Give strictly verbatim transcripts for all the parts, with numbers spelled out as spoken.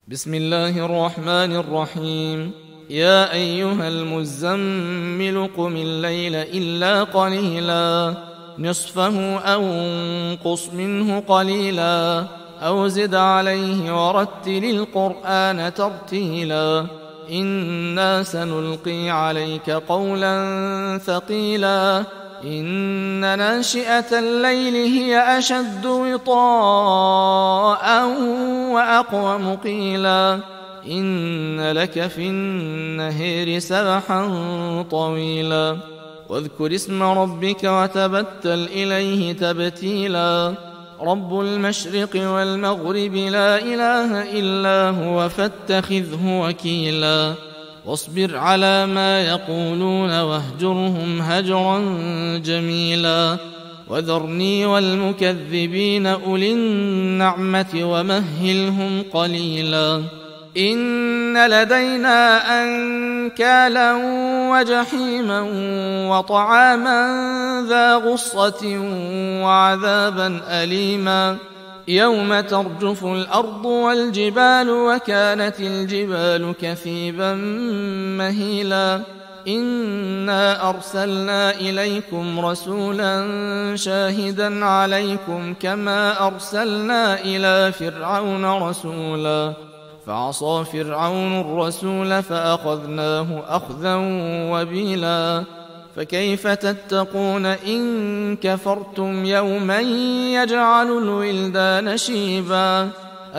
بسم الله الرحمن الرحيم. يا أيها المزمل قم الليل إلا قليلا نصفه أو انقص منه قليلا أو زد عليه ورتل القرآن ترتيلا إنا سنلقي عليك قولا ثقيلا إن ناشئة الليل هي أشد وطاء وأقوم قيلا إن لك في النهار سبحا طويلا واذكر اسم ربك وتبتل إليه تبتيلا رب المشرق والمغرب لا إله إلا هو فاتخذه وكيلا واصبر على ما يقولون واهجرهم هجرا جميلا وذرني والمكذبين أولي النعمة ومهلهم قليلا إن لدينا أنكالا وجحيما وطعاما ذا غصة وعذابا أليما يوم ترجف الأرض والجبال وكانت الجبال كثيبا مهيلا إنا أرسلنا إليكم رسولا شاهدا عليكم كما أرسلنا إلى فرعون رسولا فعصى فرعون الرسول فأخذناه أخذا وبيلا فكيف تتقون إن كفرتم يوما يجعل الولدان شيبا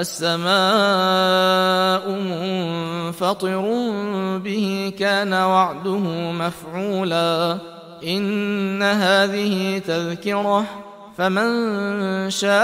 السماء منفطر به كان وعده مفعولا إن هذه تذكرة فمن شاء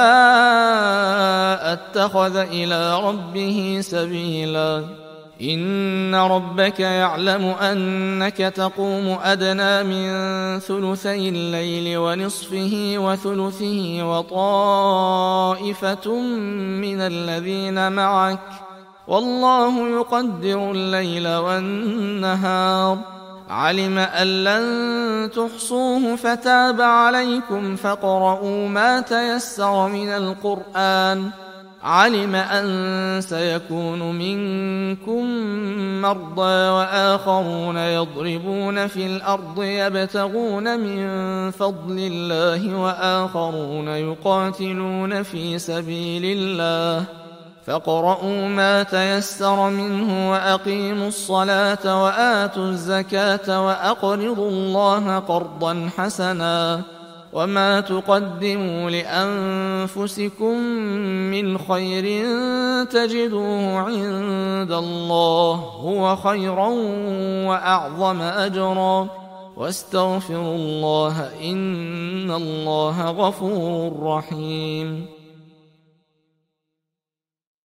اتخذ إلى ربه سبيلا إن ربك يعلم أنك تقوم أدنى من ثلثي الليل ونصفه وثلثه وطائفة من الذين معك والله يقدر الليل والنهار علم أن لن تحصوه فتاب عليكم فاقرؤوا ما تيسر من القرآن علم أن سيكون منكم مرضى وآخرون يضربون في الأرض يبتغون من فضل الله وآخرون يقاتلون في سبيل الله فاقرؤوا ما تيسر منه وأقيموا الصلاة وآتوا الزكاة وأقرضوا الله قرضا حسنا وما تقدموا لأنفسكم من خير تجدوه عند الله هو خيرا وأعظم أجرا واستغفروا الله إن الله غفور رحيم.